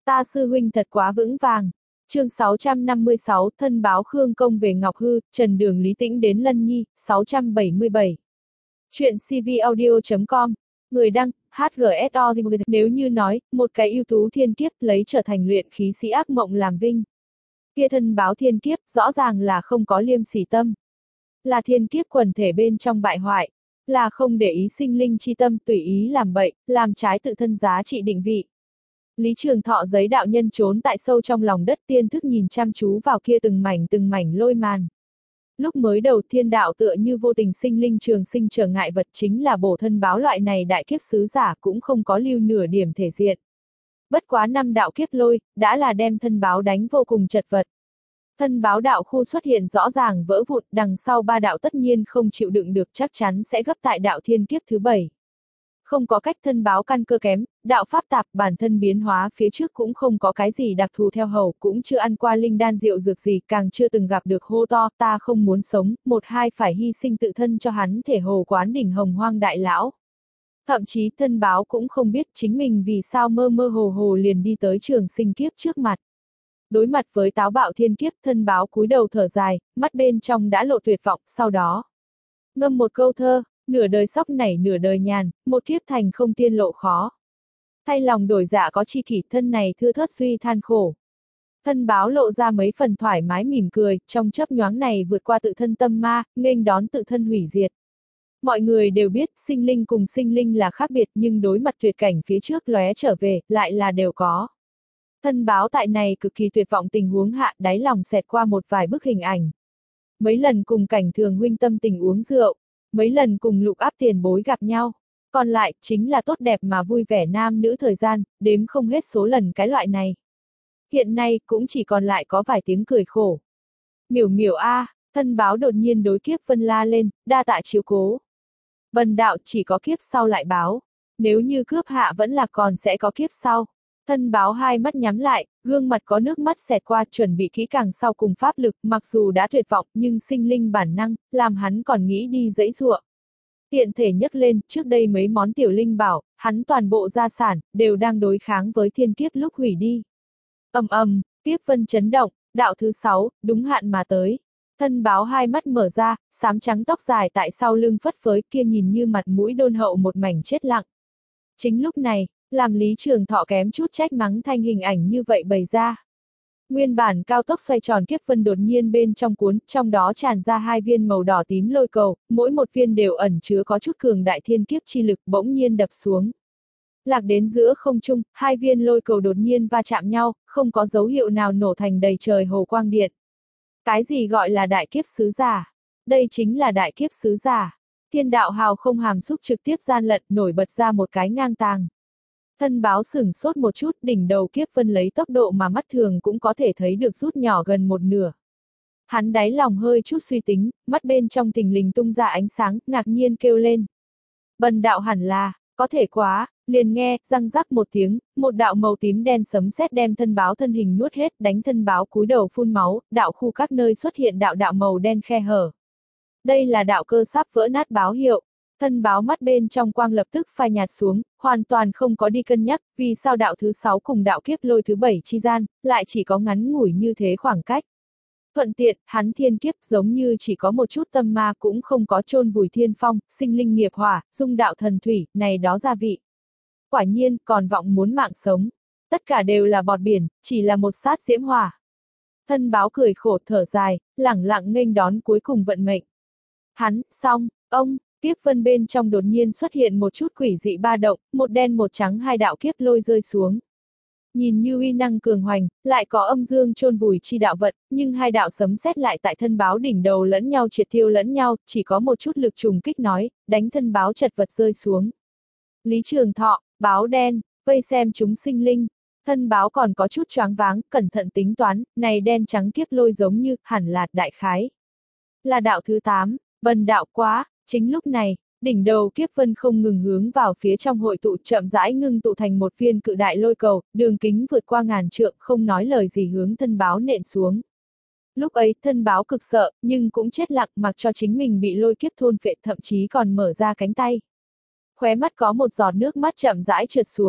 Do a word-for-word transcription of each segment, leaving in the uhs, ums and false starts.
Ta sư huynh thật quá vững vàng. Chương sáu trăm năm mươi sáu, thân báo Khương Công về Ngọc Hư, Trần Đường Lý Tĩnh đến Lân Nhi, sáu trăm bảy mươi bảy. Chuyện cvaudio chấm com, người đăng, hát giê ét o. Nếu như nói, một cái ưu tú thiên kiếp lấy trở thành luyện khí sĩ ác mộng làm vinh. Kia thân báo thiên kiếp, rõ ràng là không có liêm sỉ tâm. Là thiên kiếp quần thể bên trong bại hoại. Là không để ý sinh linh chi tâm, tùy ý làm bậy, làm trái tự thân giá trị định vị. Lý Trường Thọ giấy đạo nhân trốn tại sâu trong lòng đất tiên thức nhìn chăm chú vào kia từng mảnh từng mảnh lôi màn. Lúc mới đầu thiên đạo tựa như vô tình sinh linh trường sinh trở ngại vật, chính là bổ thân báo loại này đại kiếp sứ giả cũng không có lưu nửa điểm thể diện. Bất quá năm đạo kiếp lôi, đã là đem thân báo đánh vô cùng chật vật. Thân báo đạo khu xuất hiện rõ ràng vỡ vụn, đằng sau ba đạo tất nhiên không chịu đựng được, chắc chắn sẽ gấp tại đạo thiên kiếp thứ bảy. Không có cách, thân báo căn cơ kém, đạo pháp tạp, bản thân biến hóa phía trước cũng không có cái gì đặc thù theo hầu, cũng chưa ăn qua linh đan rượu dược gì, càng chưa từng gặp được hô to ta không muốn sống, một hai phải hy sinh tự thân cho hắn thể hồ quán đỉnh hồng hoang đại lão. Thậm chí thân báo cũng không biết chính mình vì sao mơ mơ hồ hồ liền đi tới trường sinh kiếp trước mặt. Đối mặt với táo bạo thiên kiếp, thân báo cúi đầu thở dài, mắt bên trong đã lộ tuyệt vọng, sau đó ngâm một câu thơ. Nửa đời sóc nảy nửa đời nhàn, một kiếp thành không tiên lộ khó. Thay lòng đổi dạ có chi kỷ, thân này thưa thớt duy than khổ. Thân báo lộ ra mấy phần thoải mái mỉm cười, trong chớp nhoáng này vượt qua tự thân tâm ma, nghênh đón tự thân hủy diệt. Mọi người đều biết sinh linh cùng sinh linh là khác biệt, nhưng đối mặt tuyệt cảnh phía trước lóe trở về, lại là đều có. Thân báo tại này cực kỳ tuyệt vọng tình huống hạ, đáy lòng xẹt qua một vài bức hình ảnh. Mấy lần cùng Cảnh Thường huynh tâm tình uống rượu. Mấy lần cùng Lục Áp tiền bối gặp nhau, còn lại chính là tốt đẹp mà vui vẻ nam nữ thời gian, đếm không hết số lần cái loại này. Hiện nay cũng chỉ còn lại có vài tiếng cười khổ. Miểu miểu a, à, thân báo đột nhiên đối Kiếp Vân la lên, đa tạ chiếu cố. Vân đạo chỉ có kiếp sau lại báo, nếu như cướp hạ vẫn là còn sẽ có kiếp sau. Thân báo hai mắt nhắm lại, gương mặt có nước mắt xẹt qua, chuẩn bị kỹ càng sau cùng pháp lực, mặc dù đã tuyệt vọng nhưng sinh linh bản năng, làm hắn còn nghĩ đi dãy giụa. Tiện thể nhấc lên, trước đây mấy món tiểu linh bảo, hắn toàn bộ gia sản, đều đang đối kháng với thiên kiếp lúc hủy đi. Ầm ầm, Kiếp Vân chấn động, đạo thứ sáu, đúng hạn mà tới. Thân báo hai mắt mở ra, xám trắng tóc dài tại sau lưng phất phới, kia nhìn như mặt mũi đôn hậu một mảnh chết lặng. Chính lúc này, làm Lý Trường Thọ kém chút trách mắng thanh hình ảnh như vậy bày ra. Nguyên bản cao tốc xoay tròn Kiếp Vân đột nhiên bên trong cuốn, trong đó tràn ra hai viên màu đỏ tím lôi cầu, mỗi một viên đều ẩn chứa có chút cường đại thiên kiếp chi lực, bỗng nhiên đập xuống. Lạc đến giữa không trung, hai viên lôi cầu đột nhiên va chạm nhau, không có dấu hiệu nào nổ thành đầy trời hồ quang điện. Cái gì gọi là đại kiếp sứ giả? Đây chính là đại kiếp sứ giả. Thiên đạo hào không hàm xúc trực tiếp gian lận, nổi bật ra một cái ngang tàng. Thân báo sửng sốt một chút, đỉnh đầu Kiếp Vân lấy tốc độ mà mắt thường cũng có thể thấy được rút nhỏ gần một nửa. Hắn đáy lòng hơi chút suy tính, mắt bên trong thình lình tung ra ánh sáng, ngạc nhiên kêu lên. Bần đạo hẳn là, có thể quá, liền nghe, răng rắc một tiếng, một đạo màu tím đen sấm sét đem thân báo thân hình nuốt hết, đánh thân báo cúi đầu phun máu, đạo khu các nơi xuất hiện đạo đạo màu đen khe hở. Đây là đạo cơ sắp vỡ nát báo hiệu. Thân báo mắt bên trong quang lập tức phai nhạt xuống, hoàn toàn không có đi cân nhắc, vì sao đạo thứ sáu cùng đạo kiếp lôi thứ bảy chi gian, lại chỉ có ngắn ngủi như thế khoảng cách. Thuận tiện, hắn thiên kiếp giống như chỉ có một chút tâm ma cũng không có chôn vùi thiên phong, sinh linh nghiệp hỏa, dung đạo thần thủy, này đó gia vị. Quả nhiên, còn vọng muốn mạng sống. Tất cả đều là bọt biển, chỉ là một sát diễm hỏa. Thân báo cười khổ thở dài, lẳng lặng nghênh đón cuối cùng vận mệnh. Hắn, xong, ông. Kiếp Vân bên trong đột nhiên xuất hiện một chút quỷ dị ba động, một đen một trắng hai đạo kiếp lôi rơi xuống. Nhìn như uy năng cường hoành, lại có âm dương chôn vùi chi đạo vận, nhưng hai đạo sấm sét lại tại thân báo đỉnh đầu lẫn nhau triệt tiêu lẫn nhau, chỉ có một chút lực trùng kích nói, đánh thân báo chật vật rơi xuống. Lý Trường Thọ, báo đen, vây xem chúng sinh linh. Thân báo còn có chút choáng váng, cẩn thận tính toán, này đen trắng kiếp lôi giống như, hẳn là đại khái. Là đạo thứ tám, bần đạo quá. Chính lúc này, đỉnh đầu Kiếp Vân không ngừng hướng vào phía trong hội tụ, chậm rãi ngưng tụ thành một viên cự đại lôi cầu, đường kính vượt qua ngàn trượng, không nói lời gì hướng thân báo nện xuống. Lúc ấy, thân báo cực sợ, nhưng cũng chết lặng, mặc cho chính mình bị lôi kiếp thôn phệ, thậm chí còn mở ra cánh tay. Khóe mắt có một giọt nước mắt chậm rãi trượt xuống.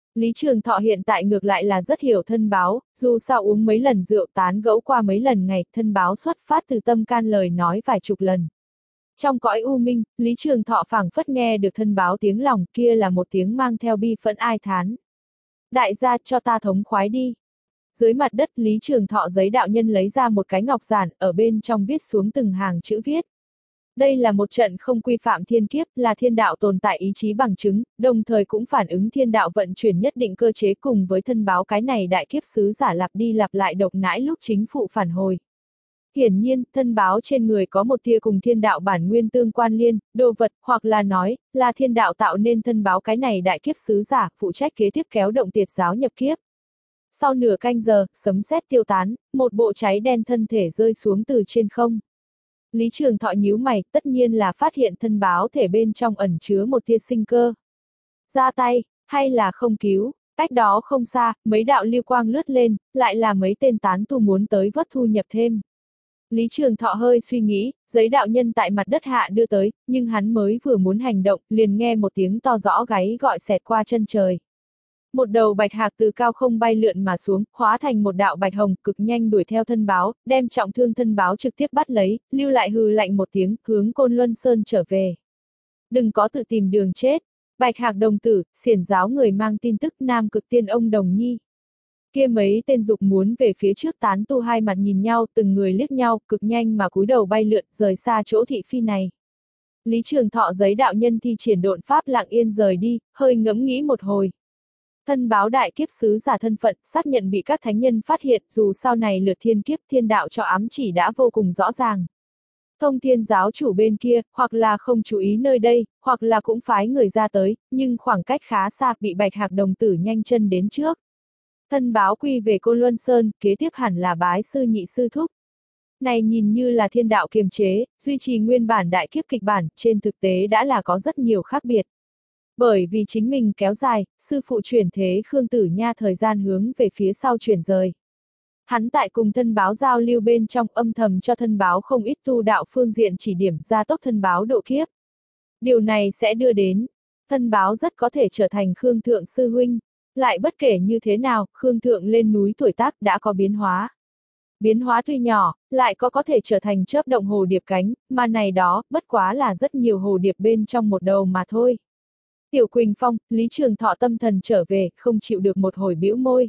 Lý Trường Thọ hiện tại ngược lại là rất hiểu thân báo, dù sao uống mấy lần rượu tán gẫu qua mấy lần ngày, thân báo xuất phát từ tâm can lời nói vài chục lần. Trong cõi u minh, Lý Trường Thọ phảng phất nghe được thân báo tiếng lòng, kia là một tiếng mang theo bi phẫn ai thán. Đại gia cho ta thống khoái đi. Dưới mặt đất Lý Trường Thọ giấy đạo nhân lấy ra một cái ngọc giản, ở bên trong viết xuống từng hàng chữ viết. Đây là một trận không quy phạm thiên kiếp, là thiên đạo tồn tại ý chí bằng chứng, đồng thời cũng phản ứng thiên đạo vận chuyển nhất định cơ chế cùng với thân báo cái này đại kiếp sứ giả lặp đi lặp lại độc nãi lúc chính phụ phản hồi. Hiển nhiên, thân báo trên người có một tia cùng thiên đạo bản nguyên tương quan liên, đồ vật, hoặc là nói, là thiên đạo tạo nên thân báo cái này đại kiếp sứ giả, phụ trách kế tiếp kéo động tiệt giáo nhập kiếp. Sau nửa canh giờ, sấm sét tiêu tán, một bộ cháy đen thân thể rơi xuống từ trên không. Lý Trường Thọ nhíu mày, tất nhiên là phát hiện thân báo thể bên trong ẩn chứa một tia sinh cơ. Ra tay, hay là không cứu, cách đó không xa, mấy đạo lưu quang lướt lên, lại là mấy tên tán tu muốn tới vớt thu nhập thêm. Lý Trường Thọ hơi suy nghĩ, giấy đạo nhân tại mặt đất hạ đưa tới, nhưng hắn mới vừa muốn hành động, liền nghe một tiếng to rõ gáy gọi xẹt qua chân trời. Một đầu bạch hạc từ cao không bay lượn mà xuống, hóa thành một đạo bạch hồng, cực nhanh đuổi theo thân báo, đem trọng thương thân báo trực tiếp bắt lấy, lưu lại hừ lạnh một tiếng, hướng Côn Luân Sơn trở về. Đừng có tự tìm đường chết. Bạch hạc đồng tử, xiển giáo người mang tin tức Nam Cực Tiên ông Đồng Nhi. Kia mấy tên dục muốn về phía trước tán tu hai mặt nhìn nhau, từng người liếc nhau, cực nhanh mà cúi đầu bay lượn, rời xa chỗ thị phi này. Lý Trường Thọ giấy đạo nhân thi triển độn pháp lặng yên rời đi, hơi ngẫm nghĩ một hồi. Thân báo đại kiếp sứ giả thân phận, xác nhận bị các thánh nhân phát hiện, dù sau này lượt thiên kiếp thiên đạo cho ám chỉ đã vô cùng rõ ràng. Thông thiên giáo chủ bên kia, hoặc là không chú ý nơi đây, hoặc là cũng phái người ra tới, nhưng khoảng cách khá xa, bị bạch hạc đồng tử nhanh chân đến trước. Thân báo quy về Côn Luân Sơn, kế tiếp hẳn là bái sư nhị sư thúc. Này nhìn như là thiên đạo kiềm chế, duy trì nguyên bản đại kiếp kịch bản, trên thực tế đã là có rất nhiều khác biệt. Bởi vì chính mình kéo dài, sư phụ chuyển thế Khương Tử Nha thời gian hướng về phía sau chuyển rời. Hắn tại cùng thân báo giao lưu bên trong âm thầm cho thân báo không ít tu đạo phương diện chỉ điểm gia tốc thân báo độ kiếp. Điều này sẽ đưa đến, thân báo rất có thể trở thành Khương Thượng sư huynh. Lại bất kể như thế nào, Khương Thượng lên núi tuổi tác đã có biến hóa. Biến hóa tuy nhỏ, lại có có thể trở thành chớp động hồ điệp cánh, mà này đó, bất quá là rất nhiều hồ điệp bên trong một đầu mà thôi. Tiểu Quỳnh Phong, Lý Trường Thọ tâm thần trở về, không chịu được một hồi bĩu môi.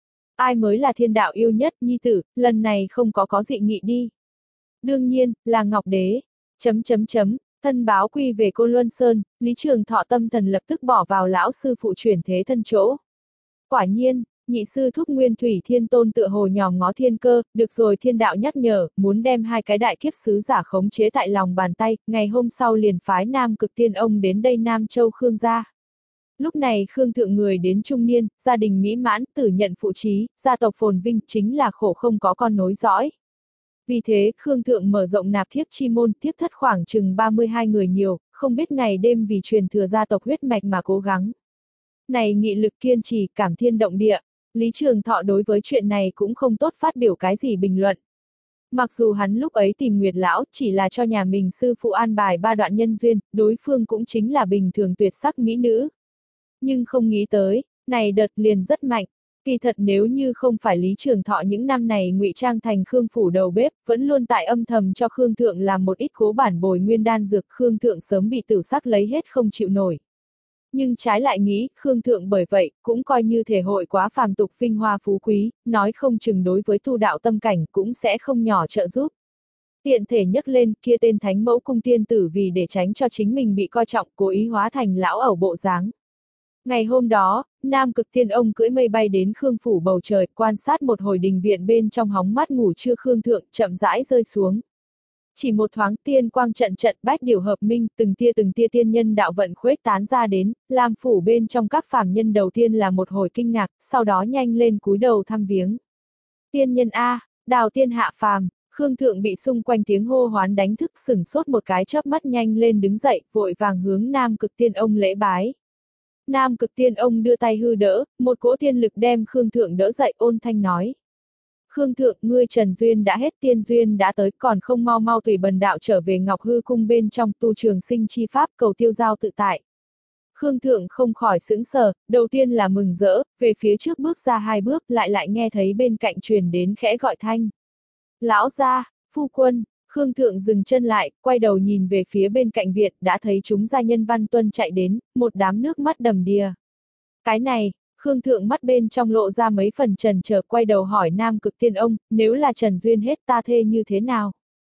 Ai mới là thiên đạo yêu nhất, nhi tử, lần này không có có dị nghị đi. Đương nhiên, là Ngọc Đế. Chấm chấm chấm, thân báo quy về Côn Luân Sơn, Lý Trường Thọ tâm thần lập tức bỏ vào lão sư phụ chuyển thế thân chỗ. Quả nhiên, nhị sư thúc Nguyên Thủy Thiên Tôn tựa hồ nhòm ngó thiên cơ, được rồi thiên đạo nhắc nhở, muốn đem hai cái đại kiếp sứ giả khống chế tại lòng bàn tay, ngày hôm sau liền phái Nam Cực Tiên ông đến đây Nam Châu Khương gia. Lúc này Khương Thượng người đến trung niên, gia đình mỹ mãn, tử nhận phụ trí, gia tộc phồn vinh, chính là khổ không có con nối dõi. Vì thế, Khương Thượng mở rộng nạp thiếp chi môn, tiếp thất khoảng chừng ba mươi hai người nhiều, không biết ngày đêm vì truyền thừa gia tộc huyết mạch mà cố gắng. Này nghị lực kiên trì, cảm thiên động địa, Lý Trường Thọ đối với chuyện này cũng không tốt phát biểu cái gì bình luận. Mặc dù hắn lúc ấy tìm Nguyệt Lão chỉ là cho nhà mình sư phụ an bài ba đoạn nhân duyên, đối phương cũng chính là bình thường tuyệt sắc mỹ nữ. Nhưng không nghĩ tới, này đợt liền rất mạnh. Kỳ thật nếu như không phải Lý Trường Thọ những năm này ngụy trang thành Khương phủ đầu bếp, vẫn luôn tại âm thầm cho Khương Thượng làm một ít cố bản bồi nguyên đan dược, Khương Thượng sớm bị tử sắc lấy hết không chịu nổi. Nhưng trái lại nghĩ, Khương Thượng bởi vậy, cũng coi như thể hội quá phàm tục vinh hoa phú quý, nói không chừng đối với tu đạo tâm cảnh cũng sẽ không nhỏ trợ giúp. Tiện thể nhấc lên, kia tên thánh mẫu cung tiên tử vì để tránh cho chính mình bị coi trọng, cố ý hóa thành lão ẩu bộ dáng. Ngày hôm đó, Nam Cực Tiên ông cưỡi mây bay đến Khương phủ bầu trời, quan sát một hồi đình viện bên trong hóng mát ngủ trưa Khương Thượng, chậm rãi rơi xuống. Chỉ một thoáng tiên quang trận trận bách điều hợp minh, từng tia từng tia tiên nhân đạo vận khuếch tán ra đến, làm phủ bên trong các phàm nhân đầu tiên là một hồi kinh ngạc, sau đó nhanh lên cúi đầu thăm viếng. Tiên nhân A, đào tiên hạ phàm, Khương Thượng bị xung quanh tiếng hô hoán đánh thức, sửng sốt một cái chớp mắt nhanh lên đứng dậy, vội vàng hướng Nam Cực Tiên ông lễ bái. Nam Cực Tiên ông đưa tay hư đỡ, một cỗ tiên lực đem Khương Thượng đỡ dậy, ôn thanh nói. Khương Thượng, ngươi trần duyên đã hết, tiên duyên đã tới, còn không mau mau tùy bần đạo trở về Ngọc Hư cung bên trong tu trường sinh chi pháp, cầu tiêu giao tự tại. Khương Thượng không khỏi sững sờ, đầu tiên là mừng rỡ, về phía trước bước ra hai bước lại lại nghe thấy bên cạnh truyền đến khẽ gọi thanh. Lão gia, phu quân. Khương Thượng dừng chân lại, quay đầu nhìn về phía bên cạnh viện, đã thấy chúng gia nhân Văn Tuân chạy đến, một đám nước mắt đầm đìa. Cái này, Khương Thượng mắt bên trong lộ ra mấy phần trần chờ, quay đầu hỏi Nam Cực Tiên Ông, nếu là Trần Duyên hết ta thê như thế nào?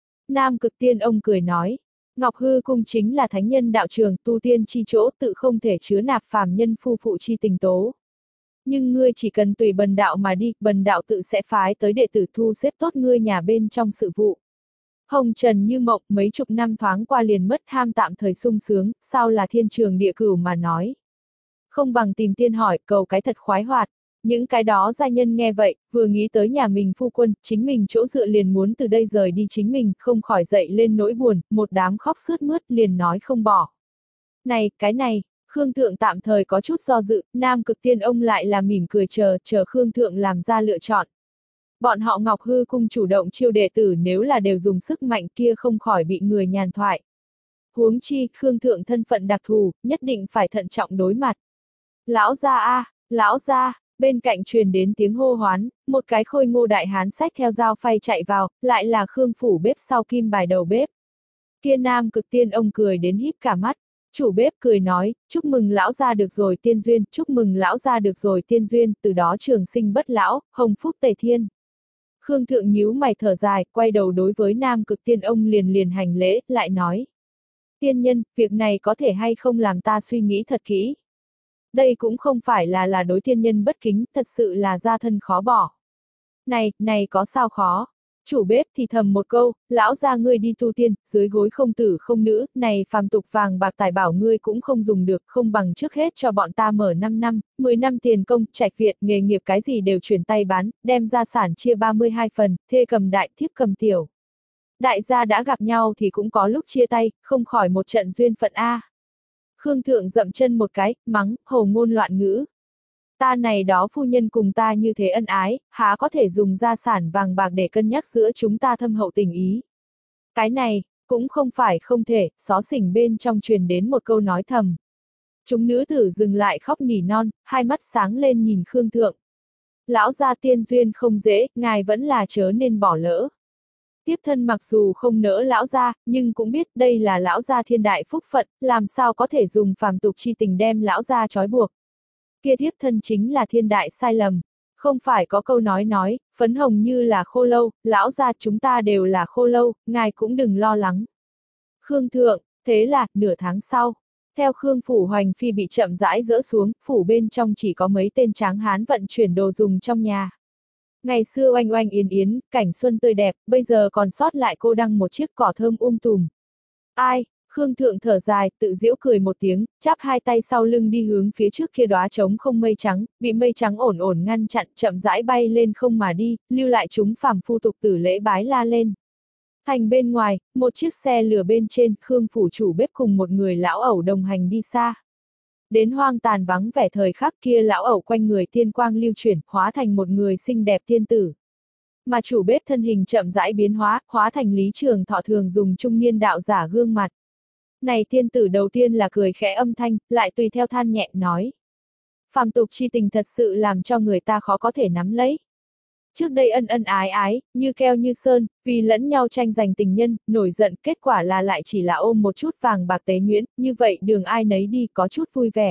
Nam Cực Tiên Ông cười nói, Ngọc Hư Cung chính là thánh nhân đạo trường, tu tiên chi chỗ, tự không thể chứa nạp phàm nhân phu phụ chi tình tố. Nhưng ngươi chỉ cần tùy bần đạo mà đi, bần đạo tự sẽ phái tới đệ tử thu xếp tốt ngươi nhà bên trong sự vụ. Hồng trần như mộng, mấy chục năm thoáng qua liền mất ham tạm thời sung sướng, sao là thiên trường địa cửu mà nói. Không bằng tìm tiên hỏi, cầu cái thật khoái hoạt. Những cái đó gia nhân nghe vậy, vừa nghĩ tới nhà mình phu quân, chính mình chỗ dựa liền muốn từ đây rời đi chính mình, không khỏi dậy lên nỗi buồn, một đám khóc sướt mướt liền nói không bỏ. Này, cái này, Khương Thượng tạm thời có chút do dự, Nam Cực Tiên Ông lại là mỉm cười chờ, chờ Khương Thượng làm ra lựa chọn. Bọn họ Ngọc Hư Cung chủ động chiêu đệ tử nếu là đều dùng sức mạnh kia không khỏi bị người nhàn thoại. Huống chi, Khương Thượng thân phận đặc thù, nhất định phải thận trọng đối mặt. Lão gia a, lão gia, bên cạnh truyền đến tiếng hô hoán, một cái khôi ngô đại hán xách theo dao phay chạy vào, lại là Khương phủ bếp sau kim bài đầu bếp. Kia Nam Cực Tiên Ông cười đến híp cả mắt, chủ bếp cười nói, chúc mừng lão gia được rồi tiên duyên, chúc mừng lão gia được rồi tiên duyên, từ đó trường sinh bất lão, hồng phúc tề thiên. Khương Thượng nhíu mày thở dài, quay đầu đối với Nam Cực Tiên Ông liền liền hành lễ, lại nói. Tiên nhân, việc này có thể hay không làm ta suy nghĩ thật kỹ. Đây cũng không phải là là đối tiên nhân bất kính, thật sự là gia thân khó bỏ. Này, này có sao khó? Chủ bếp thì thầm một câu, lão gia ngươi đi tu tiên, dưới gối không tử không nữ, này phàm tục vàng bạc tài bảo ngươi cũng không dùng được, không bằng trước hết cho bọn ta mở năm năm, mười năm tiền công, trạch viện, nghề nghiệp cái gì đều chuyển tay bán, đem gia sản chia ba mươi hai phần, thê cầm đại, thiếp cầm tiểu. Đại gia đã gặp nhau thì cũng có lúc chia tay, không khỏi một trận duyên phận a. Khương Thượng dậm chân một cái, mắng, hồ ngôn loạn ngữ. Ta này đó phu nhân cùng ta như thế ân ái, há có thể dùng gia sản vàng bạc để cân nhắc giữa chúng ta thâm hậu tình ý. Cái này, cũng không phải không thể, xó xỉnh bên trong truyền đến một câu nói thầm. Chúng nữ tử dừng lại khóc nỉ non, hai mắt sáng lên nhìn Khương Thượng. Lão gia tiên duyên không dễ, ngài vẫn là chớ nên bỏ lỡ. Tiếp thân mặc dù không nỡ lão gia, nhưng cũng biết đây là lão gia thiên đại phúc phận, làm sao có thể dùng phàm tục chi tình đem lão gia trói buộc. Kia tiếp thân chính là thiên đại sai lầm. Không phải có câu nói nói, phấn hồng như là khô lâu, lão gia chúng ta đều là khô lâu, ngài cũng đừng lo lắng. Khương Thượng, thế là, nửa tháng sau, theo Khương phủ hoành phi bị chậm rãi dỡ xuống, phủ bên trong chỉ có mấy tên tráng hán vận chuyển đồ dùng trong nhà. Ngày xưa oanh oanh yến yến, cảnh xuân tươi đẹp, bây giờ còn sót lại cô đăng một chiếc cỏ thơm um tùm. Ai? Khương Thượng thở dài, tự giễu cười một tiếng, chắp hai tay sau lưng đi hướng phía trước kia đóa trống không mây trắng, bị mây trắng ổn ổn ngăn chặn, chậm rãi bay lên không mà đi, lưu lại chúng phàm phu tục tử lễ bái la lên. Thành bên ngoài, một chiếc xe lửa bên trên, Khương phủ chủ bếp cùng một người lão ẩu đồng hành đi xa. Đến hoang tàn vắng vẻ thời khắc kia lão ẩu quanh người tiên quang lưu chuyển, hóa thành một người xinh đẹp tiên tử. Mà chủ bếp thân hình chậm rãi biến hóa, hóa thành Lý Trường Thọ thường dùng trung niên đạo giả gương mặt. Này tiên tử đầu tiên là cười khẽ âm thanh, lại tùy theo than nhẹ nói. Phàm tục chi tình thật sự làm cho người ta khó có thể nắm lấy. Trước đây ân ân ái ái, như keo như sơn, vì lẫn nhau tranh giành tình nhân, nổi giận, kết quả là lại chỉ là ôm một chút vàng bạc tế nhuyễn, như vậy đường ai nấy đi có chút vui vẻ.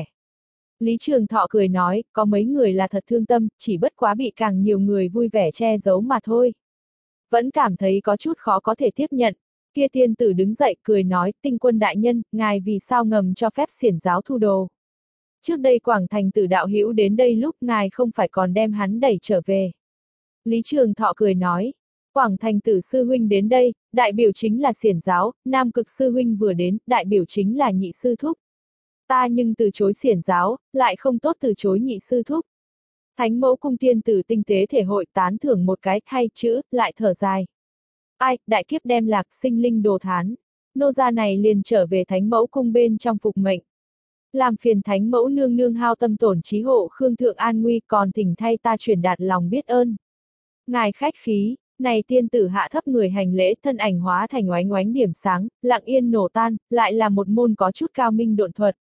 Lý Trường Thọ cười nói, có mấy người là thật thương tâm, chỉ bất quá bị càng nhiều người vui vẻ che giấu mà thôi. Vẫn cảm thấy có chút khó có thể tiếp nhận. Kia tiên tử đứng dậy cười nói, Tinh Quân đại nhân, ngài vì sao ngầm cho phép xiển giáo thu đồ. Trước đây Quảng Thành tử đạo hữu đến đây lúc ngài không phải còn đem hắn đẩy trở về. Lý Trường Thọ cười nói, Quảng Thành tử sư huynh đến đây, đại biểu chính là xiển giáo, Nam Cực sư huynh vừa đến, đại biểu chính là nhị sư thúc. Ta nhưng từ chối xiển giáo, lại không tốt từ chối nhị sư thúc. Thánh mẫu cung tiên tử tinh tế thể hội tán thưởng một cái hay chữ, lại thở dài. Ai, đại kiếp đem lạc sinh linh đồ thán. Nô gia này liền trở về thánh mẫu cung bên trong phục mệnh. Làm phiền thánh mẫu nương nương hao tâm tổn trí hộ Khương Thượng an nguy còn thỉnh thay ta truyền đạt lòng biết ơn. Ngài khách khí, này tiên tử hạ thấp người hành lễ thân ảnh hóa thành oánh oánh điểm sáng, lặng yên nổ tan, lại là một môn có chút cao minh độn thuật.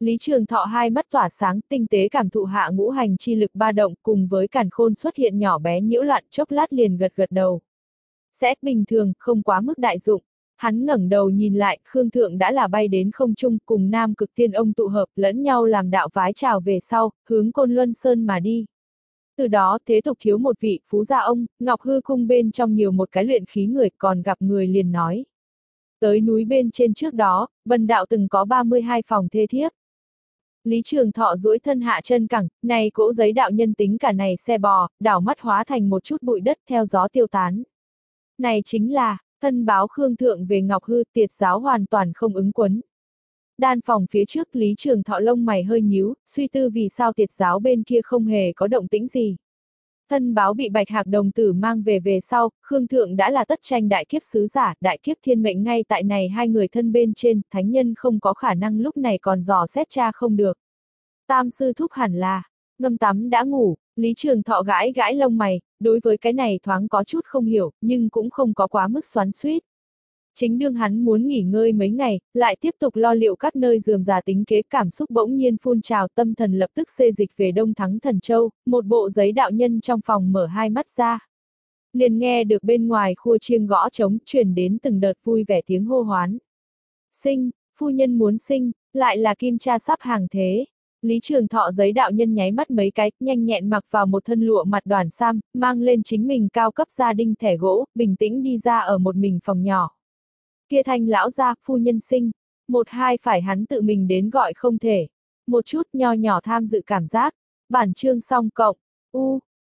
Lý Trường Thọ hai mắt tỏa sáng, tinh tế cảm thụ hạ ngũ hành chi lực ba động, cùng với càn khôn xuất hiện nhỏ bé nhiễu loạn, chốc lát liền gật gật đầu. Sẽ bình thường, không quá mức đại dụng. Hắn ngẩng đầu nhìn lại, Khương Thượng đã là bay đến không trung, cùng Nam Cực Tiên Ông tụ hợp, lẫn nhau làm đạo vái chào về sau, hướng Côn Luân Sơn mà đi. Từ đó, thế tục thiếu một vị, phú gia ông, Ngọc Hư cung bên trong nhiều một cái luyện khí người, còn gặp người liền nói. Tới núi bên trên trước đó, Vân Đạo từng có ba mươi hai phòng thê thiếp. Lý Trường Thọ duỗi thân hạ chân cẳng, này cỗ giấy đạo nhân tính cả này xe bò, đảo mắt hóa thành một chút bụi đất theo gió tiêu tán. Này chính là, thân báo Khương Thượng về Ngọc Hư, tiệt giáo hoàn toàn không ứng quấn. Đan phòng phía trước Lý Trường Thọ lông mày hơi nhíu, suy tư vì sao tiệt giáo bên kia không hề có động tĩnh gì. Thân báo bị Bạch Hạc đồng tử mang về về sau, Khương Thượng đã là tất tranh đại kiếp sứ giả, đại kiếp thiên mệnh ngay tại này hai người thân bên trên, thánh nhân không có khả năng lúc này còn dò xét tra không được. Tam sư thúc hẳn là, ngâm tắm đã ngủ, Lý Trường Thọ gãi gãi lông mày, đối với cái này thoáng có chút không hiểu, nhưng cũng không có quá mức xoắn xuýt. Chính đương hắn muốn nghỉ ngơi mấy ngày, lại tiếp tục lo liệu các nơi rườm rà tính kế, cảm xúc bỗng nhiên phun trào, tâm thần lập tức xê dịch về Đông Thắng Thần Châu, một bộ giấy đạo nhân trong phòng mở hai mắt ra. Liền nghe được bên ngoài khua chiêng gõ trống truyền đến từng đợt vui vẻ tiếng hô hoán. Sinh, phu nhân muốn sinh, lại là kim cha sắp hàng thế. Lý Trường Thọ giấy đạo nhân nháy mắt mấy cái, nhanh nhẹn mặc vào một thân lụa mặt đoàn sam, mang lên chính mình cao cấp gia đinh thẻ gỗ, bình tĩnh đi ra ở một mình phòng nhỏ. Kia Thanh lão gia, phu nhân sinh, một hai phải hắn tự mình đến gọi không thể. Một chút nho nhỏ tham dự cảm giác. Bản chương xong cộng, u,